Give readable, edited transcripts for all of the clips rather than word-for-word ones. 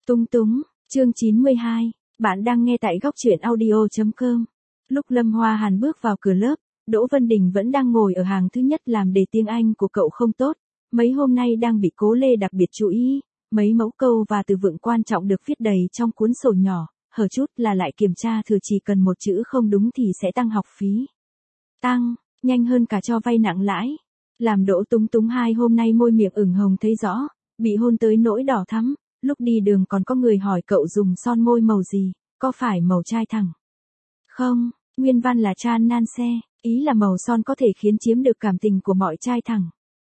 Túng túng, chương 92, bạn đang nghe tại góc truyện audio.com. Lúc Lâm Hoa Hàn bước vào cửa lớp, Đỗ Vân Đình vẫn đang ngồi ở hàng thứ nhất làm đề tiếng Anh của cậu không tốt, mấy hôm nay đang bị Cố Lê đặc biệt chú ý, mấy mẫu câu và từ vựng quan trọng được viết đầy trong cuốn sổ nhỏ, hở chút là lại kiểm tra thừa chỉ cần một chữ không đúng thì sẽ tăng học phí. Tăng, nhanh hơn cả cho vay nặng lãi. Làm Đỗ Túng Túng 2 hôm nay môi miệng ửng hồng thấy rõ, bị hôn tới nỗi đỏ thắm, lúc đi đường còn có người hỏi cậu dùng son môi màu gì, có phải màu trai thẳng? Không, nguyên văn là Chan Nan Se, ý là màu son có thể khiến chiếm được cảm tình của mọi trai thẳng.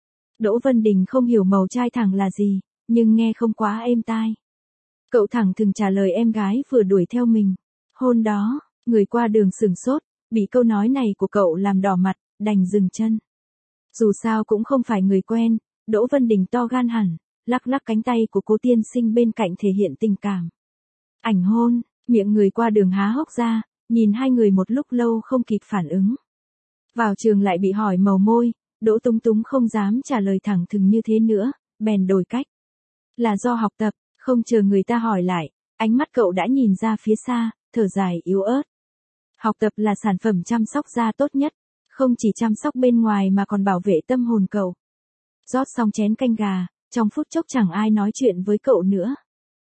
Đỗ Vân Đình không hiểu màu trai thẳng là gì, nhưng nghe không quá êm tai. Cậu thẳng thừng trả lời em gái vừa đuổi theo mình. Hôm đó, người qua đường sửng sốt, bị câu nói này của cậu làm đỏ mặt, đành dừng chân. Dù sao cũng không phải người quen, Đỗ Vân Đình to gan hẳn, lắc lắc cánh tay của Cố tiên sinh bên cạnh thể hiện tình cảm. Ảnh hôn, miệng người qua đường há hốc ra, nhìn hai người một lúc lâu không kịp phản ứng. Vào trường lại bị hỏi màu môi, Đỗ Túng Túng không dám trả lời thẳng thừng như thế nữa, bèn đổi cách. Là do học tập, không chờ người ta hỏi lại, ánh mắt cậu đã nhìn ra phía xa, thở dài yếu ớt. Học tập là sản phẩm chăm sóc da tốt nhất, không chỉ chăm sóc bên ngoài mà còn bảo vệ tâm hồn cậu. Rót xong chén canh gà, trong phút chốc chẳng ai nói chuyện với cậu nữa.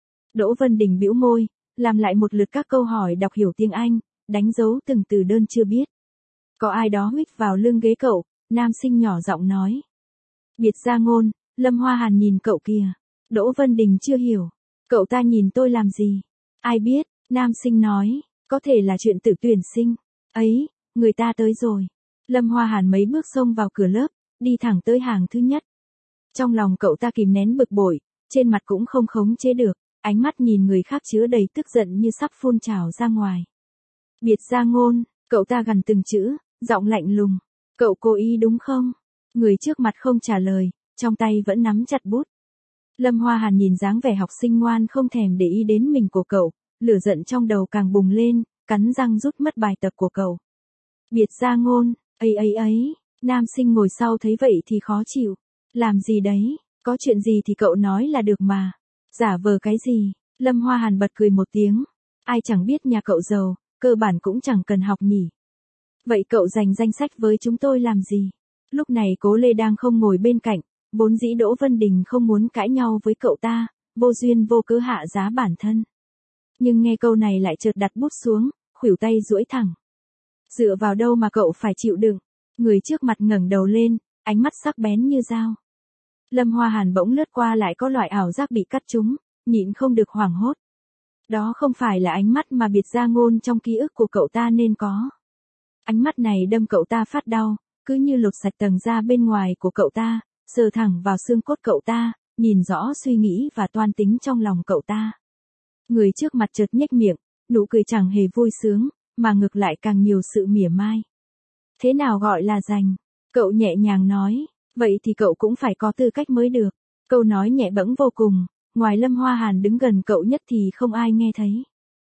Đỗ Vân Đình bĩu môi, làm lại một lượt các câu hỏi đọc hiểu tiếng Anh, đánh dấu từng từ đơn chưa biết. Có ai đó huých vào lưng ghế cậu, nam sinh nhỏ giọng nói. Biệt gia ngôn, Lâm Hoa Hàn nhìn cậu kìa. Đỗ Vân Đình chưa hiểu. Cậu ta nhìn tôi làm gì? Ai biết, nam sinh nói, có thể là chuyện tự tuyển sinh. Ấy, người ta tới rồi. Lâm Hoa Hàn mấy bước xông vào cửa lớp, đi thẳng tới hàng thứ nhất. Trong lòng cậu ta kìm nén bực bội, trên mặt cũng không khống chế được, ánh mắt nhìn người khác chứa đầy tức giận như sắp phun trào ra ngoài. Biệt gia ngôn, cậu ta gằn từng chữ, giọng lạnh lùng. Cậu cố ý đúng không? Người trước mặt không trả lời, trong tay vẫn nắm chặt bút. Lâm Hoa Hàn nhìn dáng vẻ học sinh ngoan không thèm để ý đến mình của cậu, lửa giận trong đầu càng bùng lên, cắn răng rút mất bài tập của cậu. Biệt gia ngôn, ấy, nam sinh ngồi sau thấy vậy thì khó chịu. Làm gì đấy, có chuyện gì thì cậu nói là được mà. Giả vờ cái gì, Lâm Hoa Hàn bật cười một tiếng. Ai chẳng biết nhà cậu giàu, cơ bản cũng chẳng cần học nhỉ. Vậy cậu dành danh sách với chúng tôi làm gì? Lúc này Cố Lê đang không ngồi bên cạnh, vốn dĩ Đỗ Vân Đình không muốn cãi nhau với cậu ta, vô duyên vô cớ hạ giá bản thân. Nhưng nghe câu này lại chợt đặt bút xuống, khuỷu tay duỗi thẳng. Dựa vào đâu mà cậu phải chịu đựng? Người trước mặt ngẩng đầu lên, ánh mắt sắc bén như dao. Lâm Hoa Hàn bỗng lướt qua lại có loại ảo giác bị cắt trúng, nhịn không được hoảng hốt. Đó không phải là ánh mắt mà biệt gia ngôn trong ký ức của cậu ta nên có. Ánh mắt này đâm cậu ta phát đau, cứ như lột sạch tầng da bên ngoài của cậu ta, sờ thẳng vào xương cốt cậu ta, nhìn rõ suy nghĩ và toan tính trong lòng cậu ta. Người trước mặt chợt nhếch miệng, nụ cười chẳng hề vui sướng, mà ngược lại càng nhiều sự mỉa mai. Thế nào gọi là dành? Cậu nhẹ nhàng nói, vậy thì cậu cũng phải có tư cách mới được. Câu nói nhẹ bẫng vô cùng, ngoài Lâm Hoa Hàn đứng gần cậu nhất thì không ai nghe thấy.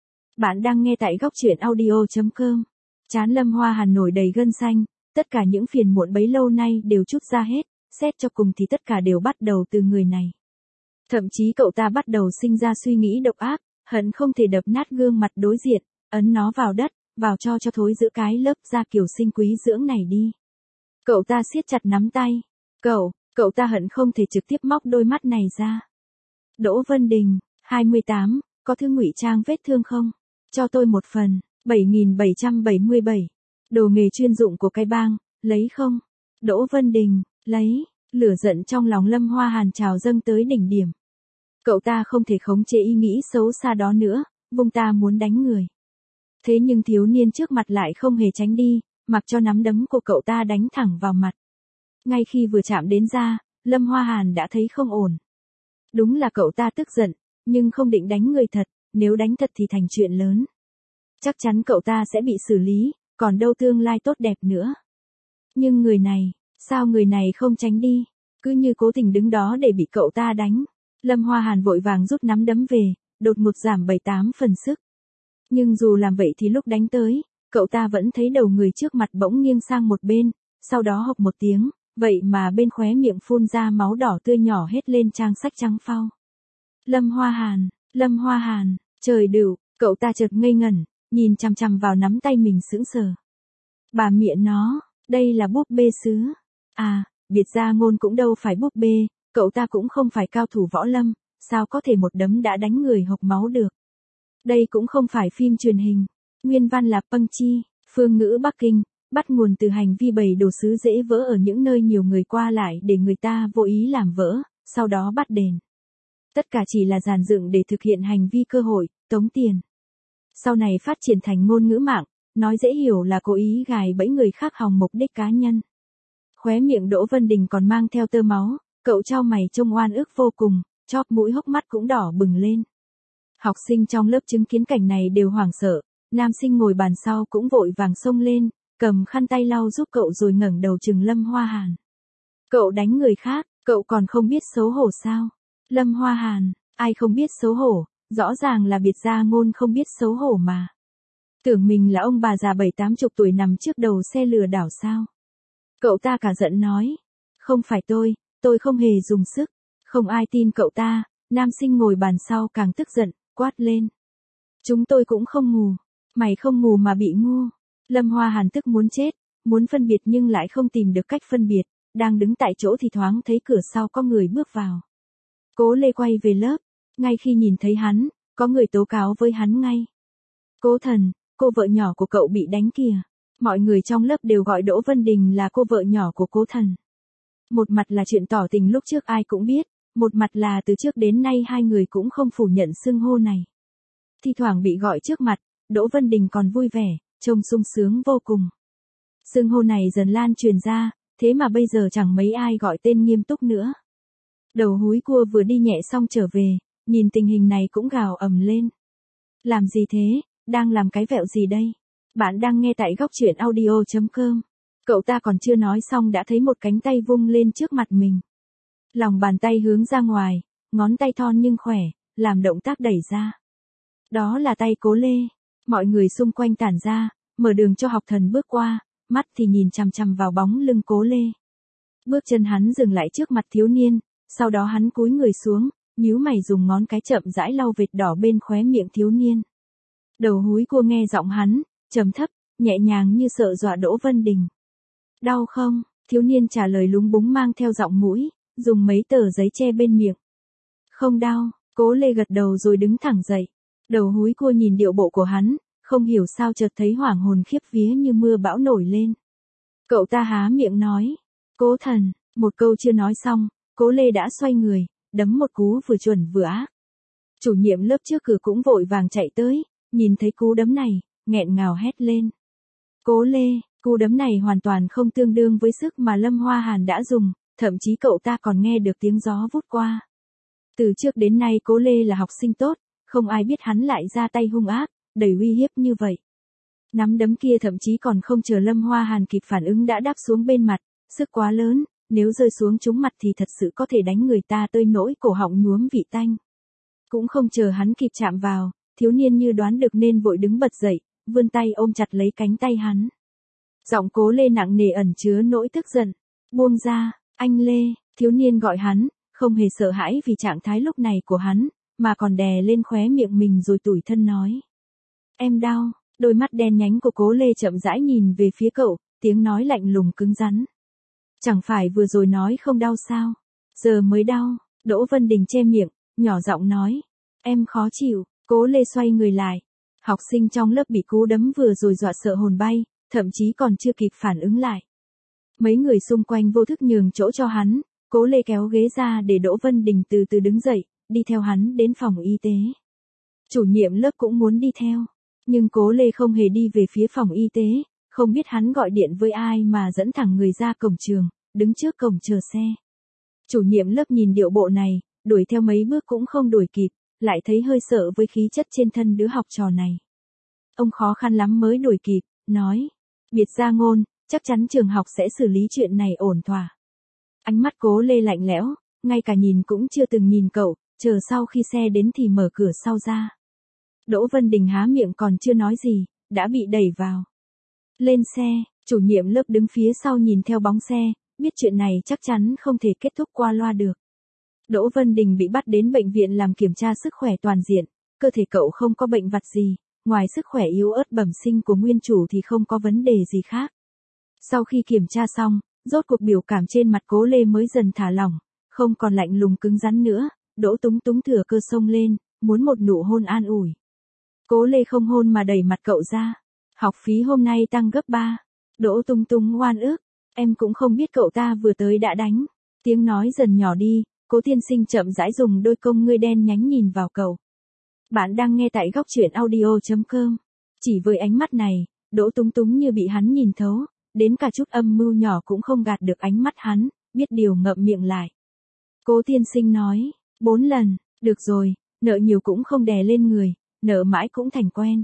Bạn đang nghe tại góc truyện audio.com. Trán Lâm Hoa Hàn nổi đầy gân xanh, tất cả những phiền muộn bấy lâu nay đều trút ra hết, xét cho cùng thì tất cả đều bắt đầu từ người này. Thậm chí cậu ta bắt đầu sinh ra suy nghĩ độc ác, hận không thể đập nát gương mặt đối diện, ấn nó vào đất, vào cho thối giữa cái lớp da kiểu sinh quý dưỡng này đi. Cậu ta siết chặt nắm tay. Cậu ta hận không thể trực tiếp móc đôi mắt này ra. Đỗ Vân Đình, 28, có thư ngụy trang vết thương không? Cho tôi một phần, 7.777. Đồ nghề chuyên dụng của cái bang, lấy không? Đỗ Vân Đình, lấy. Lửa giận trong lòng Lâm Hoa Hàn trào dâng tới đỉnh điểm. Cậu ta không thể khống chế ý nghĩ xấu xa đó nữa, vung ta muốn đánh người. Thế nhưng thiếu niên trước mặt lại không hề tránh đi, mặc cho nắm đấm của cậu ta đánh thẳng vào mặt. Ngay khi vừa chạm đến da, Lâm Hoa Hàn đã thấy không ổn. Đúng là cậu ta tức giận, nhưng không định đánh người thật, nếu đánh thật thì thành chuyện lớn. Chắc chắn cậu ta sẽ bị xử lý, còn đâu tương lai tốt đẹp nữa. Nhưng người này, sao người này không tránh đi, cứ như cố tình đứng đó để bị cậu ta đánh. Lâm Hoa Hàn vội vàng rút nắm đấm về, đột ngột giảm 7-8 phần sức. Nhưng dù làm vậy thì lúc đánh tới, cậu ta vẫn thấy đầu người trước mặt bỗng nghiêng sang một bên, sau đó hộc một tiếng, vậy mà bên khóe miệng phun ra máu đỏ tươi nhỏ hết lên trang sách trắng phau. Lâm Hoa Hàn, Lâm Hoa Hàn, trời đựu, cậu ta chợt ngây ngẩn, nhìn chằm chằm vào nắm tay mình sững sờ. Bà mẹ nó, đây là búp bê sứ. À, biệt gia ngôn cũng đâu phải búp bê, cậu ta cũng không phải cao thủ võ lâm, sao có thể một đấm đã đánh người hộc máu được. Đây cũng không phải phim truyền hình. Nguyên văn là Pâng Chi, phương ngữ Bắc Kinh, bắt nguồn từ hành vi bày đồ sứ dễ vỡ ở những nơi nhiều người qua lại để người ta vô ý làm vỡ, sau đó bắt đền. Tất cả chỉ là dàn dựng để thực hiện hành vi cơ hội, tống tiền. Sau này phát triển thành ngôn ngữ mạng, nói dễ hiểu là cố ý gài bẫy người khác hòng mục đích cá nhân. Khóe miệng Đỗ Vân Đình còn mang theo tơ máu, cậu chau mày trông oan ức vô cùng, chóp mũi hốc mắt cũng đỏ bừng lên. Học sinh trong lớp chứng kiến cảnh này đều hoảng sợ, nam sinh ngồi bàn sau cũng vội vàng xông lên, cầm khăn tay lau giúp cậu rồi ngẩng đầu trừng Lâm Hoa Hàn. Cậu đánh người khác, cậu còn không biết xấu hổ sao? Lâm Hoa Hàn, ai không biết xấu hổ, rõ ràng là biệt gia ngôn không biết xấu hổ mà. Tưởng mình là ông bà già 70-80 tuổi nằm trước đầu xe lừa đảo sao? Cậu ta cả giận nói, không phải tôi không hề dùng sức, không ai tin cậu ta, nam sinh ngồi bàn sau càng tức giận, quát lên. Chúng tôi cũng không mù, mày không mù mà bị ngu. Lâm Hoa Hàn tức muốn chết, muốn phân biệt nhưng lại không tìm được cách phân biệt, đang đứng tại chỗ thì thoáng thấy cửa sau có người bước vào. Cố Lê quay về lớp, ngay khi nhìn thấy hắn, có người tố cáo với hắn ngay. Cố Thần, cô vợ nhỏ của cậu bị đánh kìa. Mọi người trong lớp đều gọi Đỗ Vân Đình là cô vợ nhỏ của Cố Thần. Một mặt là chuyện tỏ tình lúc trước ai cũng biết, một mặt là từ trước đến nay hai người cũng không phủ nhận xưng hô này. Thi thoảng bị gọi trước mặt, Đỗ Vân Đình còn vui vẻ, trông sung sướng vô cùng. Xưng hô này dần lan truyền ra, thế mà bây giờ chẳng mấy ai gọi tên nghiêm túc nữa. Đầu húi cua vừa đi nhẹ xong trở về, nhìn tình hình này cũng gào ầm lên. Làm gì thế, đang làm cái vẹo gì đây? Bạn đang nghe tại góc truyện audio.com. Cậu ta còn chưa nói xong đã thấy một cánh tay vung lên trước mặt mình. Lòng bàn tay hướng ra ngoài, ngón tay thon nhưng khỏe, làm động tác đẩy ra. Đó là tay Cố Lê. Mọi người xung quanh tản ra, mở đường cho học thần bước qua, mắt thì nhìn chằm chằm vào bóng lưng Cố Lê. Bước chân hắn dừng lại trước mặt thiếu niên, sau đó hắn cúi người xuống, nhíu mày dùng ngón cái chậm rãi lau vệt đỏ bên khóe miệng thiếu niên. Đầu húi cua nghe giọng hắn, trầm thấp, nhẹ nhàng như sợ dọa Đỗ Vân Đình. Đau không? Thiếu niên trả lời lúng búng mang theo giọng mũi, dùng mấy tờ giấy che bên miệng. Không đau, Cố Lê gật đầu rồi đứng thẳng dậy. Đầu húi cua nhìn điệu bộ của hắn, không hiểu sao chợt thấy hoảng hồn khiếp vía như mưa bão nổi lên. Cậu ta há miệng nói, Cố Thần, một câu chưa nói xong, Cố Lê đã xoay người, đấm một cú vừa chuẩn vừa ác. Chủ nhiệm lớp trước cửa cũng vội vàng chạy tới, nhìn thấy cú đấm này, nghẹn ngào hét lên. Cố Lê, cú đấm này hoàn toàn không tương đương với sức mà Lâm Hoa Hàn đã dùng, thậm chí cậu ta còn nghe được tiếng gió vút qua. Từ trước đến nay Cố Lê là học sinh tốt, không ai biết hắn lại ra tay hung ác, đầy uy hiếp như vậy. Nắm đấm kia thậm chí còn không chờ Lâm Hoa Hàn kịp phản ứng đã đáp xuống bên mặt, sức quá lớn, nếu rơi xuống trúng mặt thì thật sự có thể đánh người ta tơi nỗi cổ họng nhuốm vị tanh. Cũng không chờ hắn kịp chạm vào, thiếu niên như đoán được nên vội đứng bật dậy, vươn tay ôm chặt lấy cánh tay hắn. Giọng Cố Lê nặng nề ẩn chứa nỗi tức giận. Buông ra, anh Lê, thiếu niên gọi hắn, không hề sợ hãi vì trạng thái lúc này của hắn, mà còn đè lên khóe miệng mình rồi tủi thân nói. Em đau, đôi mắt đen nhánh của Cố Lê chậm rãi nhìn về phía cậu, tiếng nói lạnh lùng cứng rắn. Chẳng phải vừa rồi nói không đau sao? Giờ mới đau, Đỗ Vân Đình che miệng, nhỏ giọng nói. Em khó chịu, Cố Lê xoay người lại. Học sinh trong lớp bị cú đấm vừa rồi dọa sợ hồn bay, thậm chí còn chưa kịp phản ứng lại. Mấy người xung quanh vô thức nhường chỗ cho hắn, Cố Lê kéo ghế ra để Đỗ Vân Đình từ từ đứng dậy, đi theo hắn đến phòng y tế. Chủ nhiệm lớp cũng muốn đi theo, nhưng Cố Lê không hề đi về phía phòng y tế, không biết hắn gọi điện với ai mà dẫn thẳng người ra cổng trường, đứng trước cổng chờ xe. Chủ nhiệm lớp nhìn điệu bộ này, đuổi theo mấy bước cũng không đuổi kịp, lại thấy hơi sợ với khí chất trên thân đứa học trò này. Ông khó khăn lắm mới đuổi kịp, nói, biệt gia ngôn, chắc chắn trường học sẽ xử lý chuyện này ổn thỏa. Ánh mắt Cố Lê lạnh lẽo, ngay cả nhìn cũng chưa từng nhìn cậu, chờ sau khi xe đến thì mở cửa sau ra. Đỗ Vân Đình há miệng còn chưa nói gì, đã bị đẩy vào. Lên xe, chủ nhiệm lớp đứng phía sau nhìn theo bóng xe, biết chuyện này chắc chắn không thể kết thúc qua loa được. Đỗ Vân Đình bị bắt đến bệnh viện làm kiểm tra sức khỏe toàn diện, cơ thể cậu không có bệnh vặt gì, ngoài sức khỏe yếu ớt bẩm sinh của nguyên chủ thì không có vấn đề gì khác. Sau khi kiểm tra xong, rốt cuộc biểu cảm trên mặt Cố Lê mới dần thả lỏng, không còn lạnh lùng cứng rắn nữa, Đỗ Túng Túng thừa cơ xông lên, muốn một nụ hôn an ủi. Cố Lê không hôn mà đẩy mặt cậu ra. Học phí hôm nay tăng gấp 3. Đỗ Túng Túng oan ức, em cũng không biết cậu ta vừa tới đã đánh. Tiếng nói dần nhỏ đi, Cố tiên sinh chậm rãi dùng đôi con ngươi đen nhánh nhìn vào cậu. Bạn đang nghe tại góc truyện audio.com. Chỉ với ánh mắt này, Đỗ Túng Túng như bị hắn nhìn thấu, đến cả chút âm mưu nhỏ cũng không gạt được ánh mắt hắn, biết điều ngậm miệng lại. Cố tiên sinh nói, 4 lần, được rồi, nợ nhiều cũng không đè lên người, nợ mãi cũng thành quen.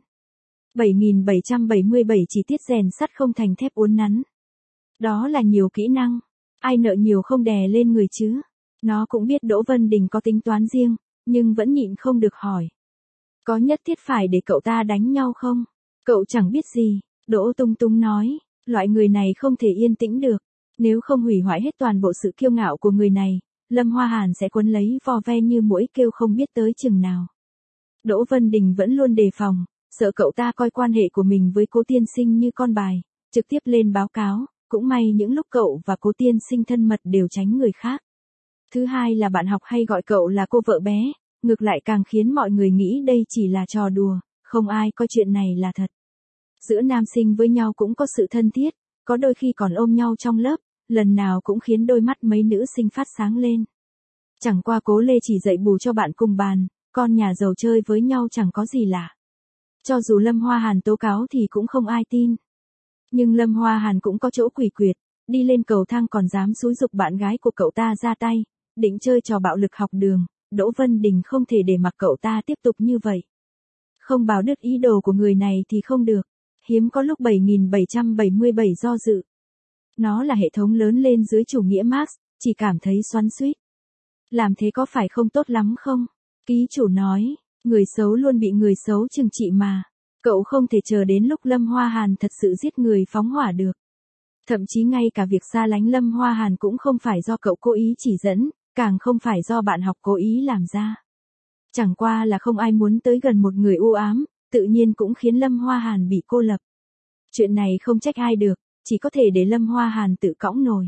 7777 chi tiết rèn sắt không thành thép uốn nắn. Đó là nhiều kỹ năng, ai nợ nhiều không đè lên người chứ. Nó cũng biết Đỗ Vân Đình có tính toán riêng, nhưng vẫn nhịn không được hỏi. Có nhất thiết phải để cậu ta đánh nhau không? Cậu chẳng biết gì, Đỗ Túng Túng nói, loại người này không thể yên tĩnh được. Nếu không hủy hoại hết toàn bộ sự kiêu ngạo của người này, Lâm Hoa Hàn sẽ quấn lấy vò ve như muỗi kêu không biết tới chừng nào. Đỗ Vân Đình vẫn luôn đề phòng, sợ cậu ta coi quan hệ của mình với Cố tiên sinh như con bài, trực tiếp lên báo cáo, cũng may những lúc cậu và Cố tiên sinh thân mật đều tránh người khác. Thứ hai là bạn học hay gọi cậu là cô vợ bé, ngược lại càng khiến mọi người nghĩ đây chỉ là trò đùa, không ai coi chuyện này là thật. Giữa nam sinh với nhau cũng có sự thân thiết, có đôi khi còn ôm nhau trong lớp, lần nào cũng khiến đôi mắt mấy nữ sinh phát sáng lên. Chẳng qua Cố Lê chỉ dạy bù cho bạn cùng bàn, con nhà giàu chơi với nhau chẳng có gì lạ. Cho dù Lâm Hoa Hàn tố cáo thì cũng không ai tin. Nhưng Lâm Hoa Hàn cũng có chỗ quỷ quyệt, đi lên cầu thang còn dám xúi giục bạn gái của cậu ta ra tay, định chơi trò bạo lực học đường, Đỗ Vân Đình không thể để mặc cậu ta tiếp tục như vậy. Không báo đứt ý đồ của người này thì không được, hiếm có lúc 7777 do dự. Nó là hệ thống lớn lên dưới chủ nghĩa Marx, chỉ cảm thấy xoắn xuýt. Làm thế có phải không tốt lắm không? Ký chủ nói, người xấu luôn bị người xấu trừng trị mà. Cậu không thể chờ đến lúc Lâm Hoa Hàn thật sự giết người phóng hỏa được. Thậm chí ngay cả việc xa lánh Lâm Hoa Hàn cũng không phải do cậu cố ý chỉ dẫn, càng không phải do bạn học cố ý làm ra. Chẳng qua là không ai muốn tới gần một người u ám, tự nhiên cũng khiến Lâm Hoa Hàn bị cô lập. Chuyện này không trách ai được, chỉ có thể để Lâm Hoa Hàn tự cõng nổi.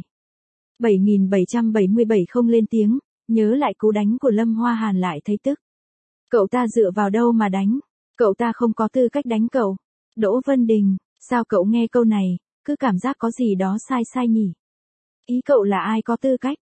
7777 không lên tiếng, nhớ lại cú đánh của Lâm Hoa Hàn lại thấy tức. Cậu ta dựa vào đâu mà đánh? Cậu ta không có tư cách đánh cậu. Đỗ Vân Đình, sao cậu nghe câu này, cứ cảm giác có gì đó sai sai nhỉ? Ý cậu là ai có tư cách?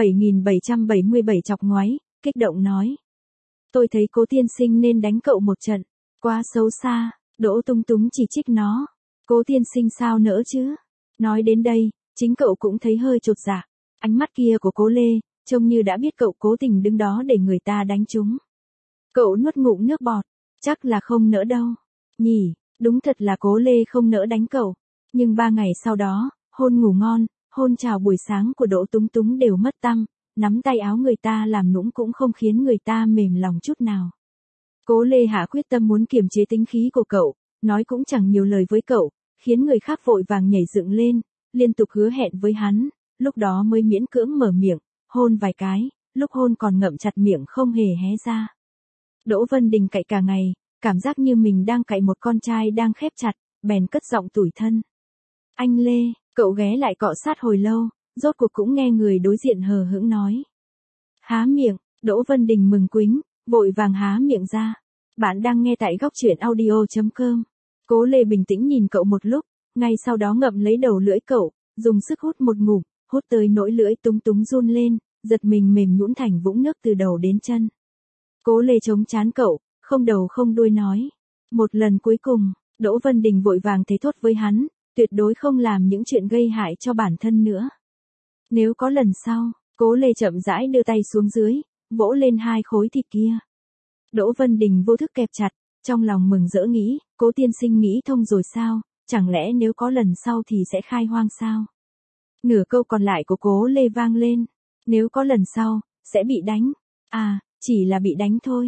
7777 chọc ngoáy, kích động nói. Tôi thấy Cố tiên sinh nên đánh cậu một trận. Quá xấu xa, Đỗ Túng Túng chỉ trích nó. Cố tiên sinh sao nỡ chứ? Nói đến đây, chính cậu cũng thấy hơi chột dạ. Ánh mắt kia của Cố Lê, trông như đã biết cậu cố tình đứng đó để người ta đánh chúng. Cậu nuốt ngụm nước bọt, chắc là không nỡ đâu. Nhỉ, đúng thật là Cố Lê không nỡ đánh cậu. Nhưng 3 ngày sau đó, hôn ngủ ngon, hôn chào buổi sáng của Đỗ Túng Túng đều mất tăm, nắm tay áo người ta làm nũng cũng không khiến người ta mềm lòng chút nào. Cố Lê hạ quyết tâm muốn kiềm chế tính khí của cậu, nói cũng chẳng nhiều lời với cậu, khiến người khác vội vàng nhảy dựng lên, liên tục hứa hẹn với hắn, lúc đó mới miễn cưỡng mở miệng, hôn vài cái, lúc hôn còn ngậm chặt miệng không hề hé ra. Đỗ Vân Đình cạy cả ngày, cảm giác như mình đang cạy một con trai đang khép chặt, bèn cất giọng tủi thân. Anh Lê, cậu ghé lại cọ sát hồi lâu, rốt cuộc cũng nghe người đối diện hờ hững nói. Há miệng, Đỗ Vân Đình mừng quính, vội vàng há miệng ra. Bạn đang nghe tại góc truyện audio.com. Cố Lê bình tĩnh nhìn cậu một lúc, ngay sau đó ngậm lấy đầu lưỡi cậu, dùng sức hút một ngụm, hút tới nỗi lưỡi Túng Túng run lên, giật mình mềm nhũn thành vũng nước từ đầu đến chân. Cố Lê chống trán cậu, không đầu không đuôi nói. Một lần cuối cùng, Đỗ Vân Đình vội vàng thế thốt với hắn, tuyệt đối không làm những chuyện gây hại cho bản thân nữa. Nếu có lần sau, Cố Lê chậm rãi đưa tay xuống dưới, vỗ lên 2 khối thịt kia. Đỗ Vân Đình vô thức kẹp chặt, trong lòng mừng rỡ nghĩ, Cố tiên sinh nghĩ thông rồi sao, chẳng lẽ nếu có lần sau thì sẽ khai hoang sao? Nửa câu còn lại của Cố Lê vang lên, nếu có lần sau, sẽ bị đánh. À, chỉ là bị đánh thôi.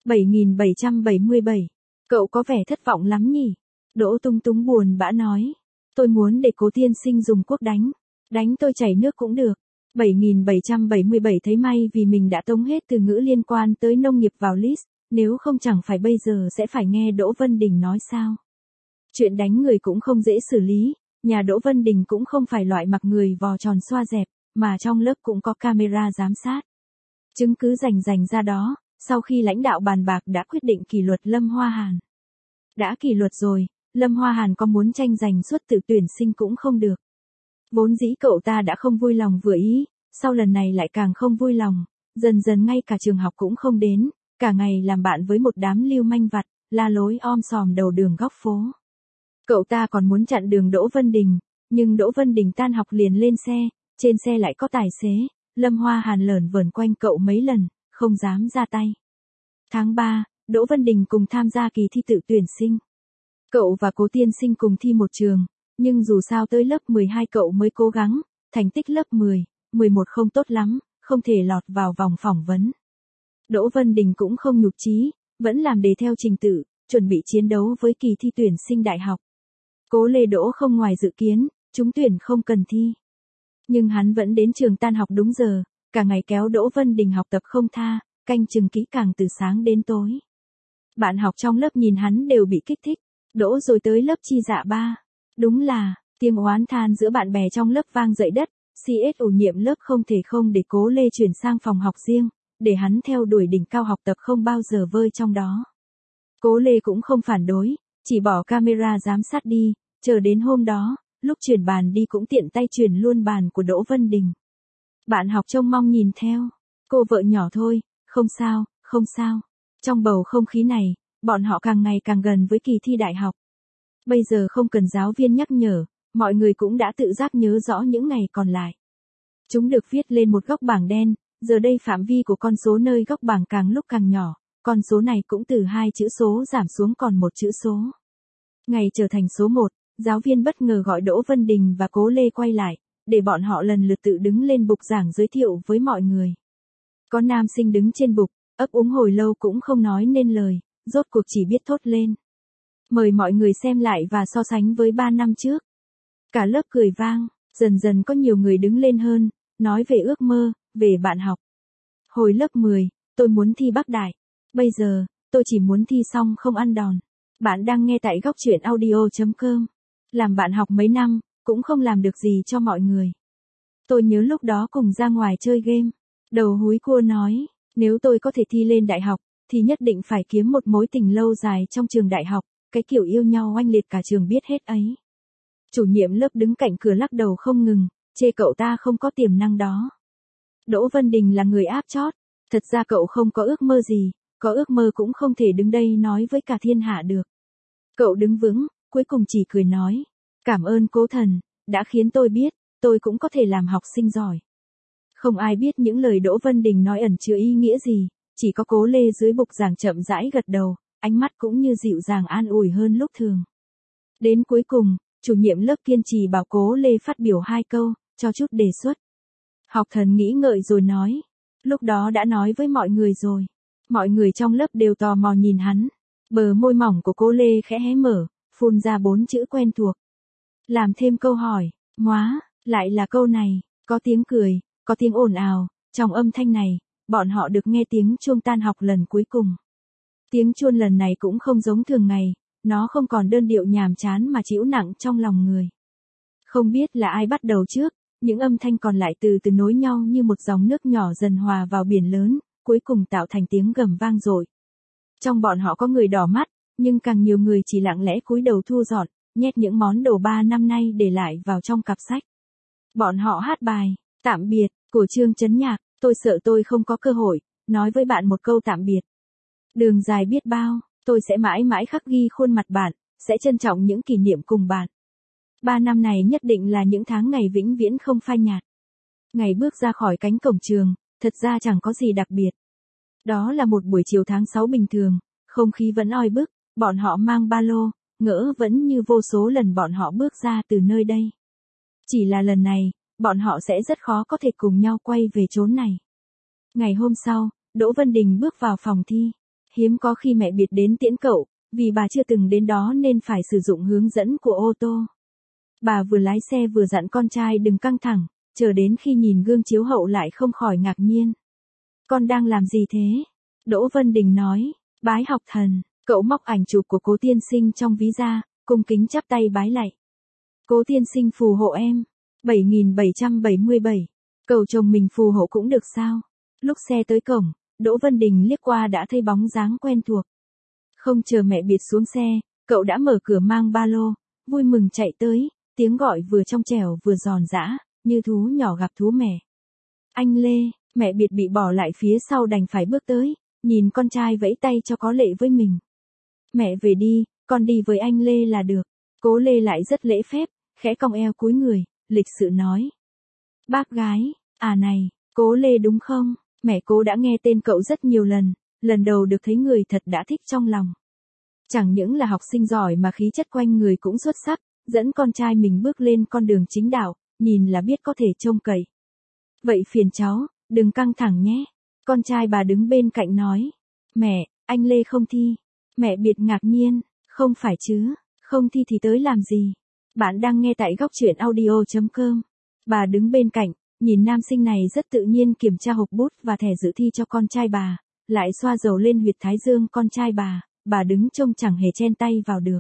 7777, cậu có vẻ thất vọng lắm nhỉ? Đỗ Túng Túng buồn bã nói, tôi muốn để Cố tiên sinh dùng cuốc đánh tôi chảy nước cũng được. 7777 thấy may vì mình đã tống hết từ ngữ liên quan tới nông nghiệp vào list, nếu không chẳng phải bây giờ sẽ phải nghe Đỗ Vân Đình nói sao. Chuyện đánh người cũng không dễ xử lý, nhà Đỗ Vân Đình cũng không phải loại mặc người vò tròn xoa dẹp, mà trong lớp cũng có camera giám sát. Chứng cứ rành ra đó, sau khi lãnh đạo bàn bạc đã quyết định kỷ luật Lâm Hoa Hàn. Đã kỷ luật rồi, Lâm Hoa Hàn có muốn tranh giành suất tự tuyển sinh cũng không được. Vốn dĩ cậu ta đã không vui lòng vừa ý, sau lần này lại càng không vui lòng, dần dần ngay cả trường học cũng không đến, cả ngày làm bạn với một đám lưu manh vặt, la lối om sòm đầu đường góc phố. Cậu ta còn muốn chặn đường Đỗ Vân Đình, nhưng Đỗ Vân Đình tan học liền lên xe, trên xe lại có tài xế, Lâm Hoa Hàn lởn vởn quanh cậu mấy lần, không dám ra tay. Tháng 3, Đỗ Vân Đình cùng tham gia kỳ thi tự tuyển sinh. Cậu và Cố Tiên Sinh cùng thi một trường, nhưng dù sao tới lớp 12 cậu mới cố gắng, thành tích lớp 10, 11 không tốt lắm, không thể lọt vào vòng phỏng vấn. Đỗ Vân Đình cũng không nhụt chí, vẫn làm đề theo trình tự, chuẩn bị chiến đấu với kỳ thi tuyển sinh đại học. Cố Lê Đỗ không ngoài dự kiến, trúng tuyển không cần thi. Nhưng hắn vẫn đến trường tan học đúng giờ, cả ngày kéo Đỗ Vân Đình học tập không tha, canh chừng kỹ càng từ sáng đến tối. Bạn học trong lớp nhìn hắn đều bị kích thích, đỗ rồi tới lớp chi dạ ba. Đúng là, tiếng oán than giữa bạn bè trong lớp vang dậy đất, CS chủ nhiệm lớp không thể không để Cố Lê chuyển sang phòng học riêng, để hắn theo đuổi đỉnh cao học tập không bao giờ vơi trong đó. Cố Lê cũng không phản đối, chỉ bỏ camera giám sát đi, chờ đến hôm đó, lúc chuyển bàn đi cũng tiện tay chuyển luôn bàn của Đỗ Vân Đình. Bạn học trông mong nhìn theo, cô vợ nhỏ thôi, không sao, không sao. Trong bầu không khí này, bọn họ càng ngày càng gần với kỳ thi đại học. Bây giờ không cần giáo viên nhắc nhở, mọi người cũng đã tự giác nhớ rõ những ngày còn lại. Chúng được viết lên một góc bảng đen, giờ đây phạm vi của con số nơi góc bảng càng lúc càng nhỏ, con số này cũng từ 2 chữ số giảm xuống còn 1 chữ số. Ngày trở thành số 1, giáo viên bất ngờ gọi Đỗ Vân Đình và Cố Lê quay lại, để bọn họ lần lượt tự đứng lên bục giảng giới thiệu với mọi người. Có nam sinh đứng trên bục, ấp úng hồi lâu cũng không nói nên lời, rốt cuộc chỉ biết thốt lên. Mời mọi người xem lại và so sánh với 3 năm trước. Cả lớp cười vang, dần dần có nhiều người đứng lên hơn, nói về ước mơ, về bạn học. Hồi lớp 10, tôi muốn thi Bắc Đại. Bây giờ, tôi chỉ muốn thi xong không ăn đòn. Bạn đang nghe tại góc truyện audio.com. Làm bạn học mấy năm, cũng không làm được gì cho mọi người. Tôi nhớ lúc đó cùng ra ngoài chơi game. Đầu húi cua nói, nếu tôi có thể thi lên đại học, thì nhất định phải kiếm một mối tình lâu dài trong trường đại học, cái kiểu yêu nhau oanh liệt cả trường biết hết ấy. Chủ nhiệm lớp đứng cạnh cửa lắc đầu không ngừng, chê cậu ta không có tiềm năng đó. Đỗ Vân Đình là người áp chót, thật ra cậu không có ước mơ gì, có ước mơ cũng không thể đứng đây nói với cả thiên hạ được. Cậu đứng vững, cuối cùng chỉ cười nói, cảm ơn Cố Thần, đã khiến tôi biết, tôi cũng có thể làm học sinh giỏi. Không ai biết những lời Đỗ Vân Đình nói ẩn chứa ý nghĩa gì, chỉ có Cố Lê dưới bục giảng chậm rãi gật đầu, ánh mắt cũng như dịu dàng an ủi hơn lúc thường. Đến cuối cùng, chủ nhiệm lớp kiên trì bảo Cố Lê phát biểu 2 câu, cho chút đề xuất. Học Thần nghĩ ngợi rồi nói, lúc đó đã nói với mọi người rồi. Mọi người trong lớp đều tò mò nhìn hắn. Bờ môi mỏng của Cố Lê khẽ hé mở, phun ra 4 chữ quen thuộc. Làm thêm câu hỏi, móa, lại là câu này, có tiếng cười, có tiếng ồn ào, trong âm thanh này, bọn họ được nghe tiếng chuông tan học lần cuối cùng. Tiếng chuông lần này cũng không giống thường ngày, nó không còn đơn điệu nhàm chán mà trĩu nặng trong lòng người. Không biết là ai bắt đầu trước, những âm thanh còn lại từ từ nối nhau như một dòng nước nhỏ dần hòa vào biển lớn, cuối cùng tạo thành tiếng gầm vang dội. Trong bọn họ có người đỏ mắt, nhưng càng nhiều người chỉ lặng lẽ cúi đầu thu dọn, nhét những món đồ 3 năm nay để lại vào trong cặp sách. Bọn họ hát bài, tạm biệt, của Trương Chấn Nhạc, tôi sợ tôi không có cơ hội, nói với bạn một câu tạm biệt. Đường dài biết bao, tôi sẽ mãi mãi khắc ghi khuôn mặt bạn, sẽ trân trọng những kỷ niệm cùng bạn. 3 năm này nhất định là những tháng ngày vĩnh viễn không phai nhạt. Ngày bước ra khỏi cánh cổng trường, thật ra chẳng có gì đặc biệt. Đó là một buổi chiều tháng 6 bình thường, không khí vẫn oi bức, bọn họ mang ba lô, ngỡ vẫn như vô số lần bọn họ bước ra từ nơi đây. Chỉ là lần này, bọn họ sẽ rất khó có thể cùng nhau quay về chốn này. Ngày hôm sau, Đỗ Vân Đình bước vào phòng thi. Hiếm có khi mẹ biệt đến tiễn cậu, vì bà chưa từng đến đó nên phải sử dụng hướng dẫn của ô tô. Bà vừa lái xe vừa dặn con trai đừng căng thẳng, chờ đến khi nhìn gương chiếu hậu lại không khỏi ngạc nhiên. Con đang làm gì thế? Đỗ Vân Đình nói, bái học thần. Cậu móc ảnh chụp của Cố tiên sinh trong ví ra, cung kính chắp tay bái lạy. Cố tiên sinh phù hộ em. 7777. Cầu chồng mình phù hộ cũng được sao? Lúc xe tới cổng, Đỗ Vân Đình liếc qua đã thấy bóng dáng quen thuộc. Không chờ mẹ biệt xuống xe, cậu đã mở cửa mang ba lô, vui mừng chạy tới, tiếng gọi vừa trong trẻo vừa giòn giã, như thú nhỏ gặp thú mẹ. Anh Lê, mẹ biệt bị bỏ lại phía sau đành phải bước tới, nhìn con trai vẫy tay cho có lệ với mình. Mẹ về đi, con đi với anh Lê là được. Cố Lê lại rất lễ phép, khẽ cong eo cúi người, lịch sự nói. Bác gái, à này, Cố Lê đúng không? Mẹ Cố đã nghe tên cậu rất nhiều lần đầu được thấy người thật đã thích trong lòng. Chẳng những là học sinh giỏi mà khí chất quanh người cũng xuất sắc, dẫn con trai mình bước lên con đường chính đạo, nhìn là biết có thể trông cậy. Vậy phiền cháu, đừng căng thẳng nhé. Con trai bà đứng bên cạnh nói. Mẹ, anh Lê không thi. Mẹ biệt ngạc nhiên, không phải chứ, không thi thì tới làm gì. Bạn đang nghe tại góc truyện audio.com. Bà đứng bên cạnh, nhìn nam sinh này rất tự nhiên kiểm tra hộp bút và thẻ dự thi cho con trai bà, lại xoa dầu lên huyệt thái dương con trai bà đứng trông chẳng hề chen tay vào được.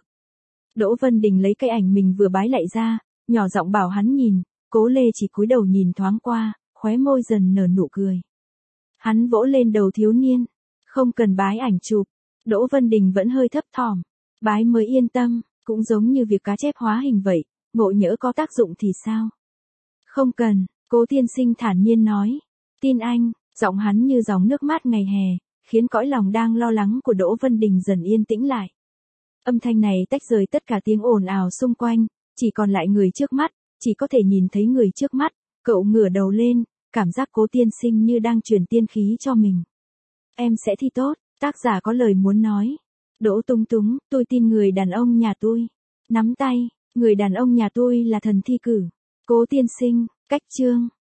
Đỗ Vân Đình lấy cái ảnh mình vừa bái lạy ra, nhỏ giọng bảo hắn nhìn, Cố Lê chỉ cúi đầu nhìn thoáng qua, khóe môi dần nở nụ cười. Hắn vỗ lên đầu thiếu niên, không cần bái ảnh chụp. Đỗ Vân Đình vẫn hơi thấp thỏm, bái mới yên tâm, cũng giống như việc cá chép hóa hình vậy, ngộ nhỡ có tác dụng thì sao? Không cần, Cố tiên sinh thản nhiên nói. Tin anh, giọng hắn như dòng nước mát ngày hè, khiến cõi lòng đang lo lắng của Đỗ Vân Đình dần yên tĩnh lại. Âm thanh này tách rời tất cả tiếng ồn ào xung quanh, chỉ còn lại người trước mắt, chỉ có thể nhìn thấy người trước mắt, cậu ngửa đầu lên, cảm giác Cố tiên sinh như đang truyền tiên khí cho mình. Em sẽ thi tốt, tác giả có lời muốn nói. Đỗ Tung Túng, tôi tin người đàn ông nhà tôi. Nắm tay, người đàn ông nhà tôi là thần thi cử. Cố tiên sinh, cách chương.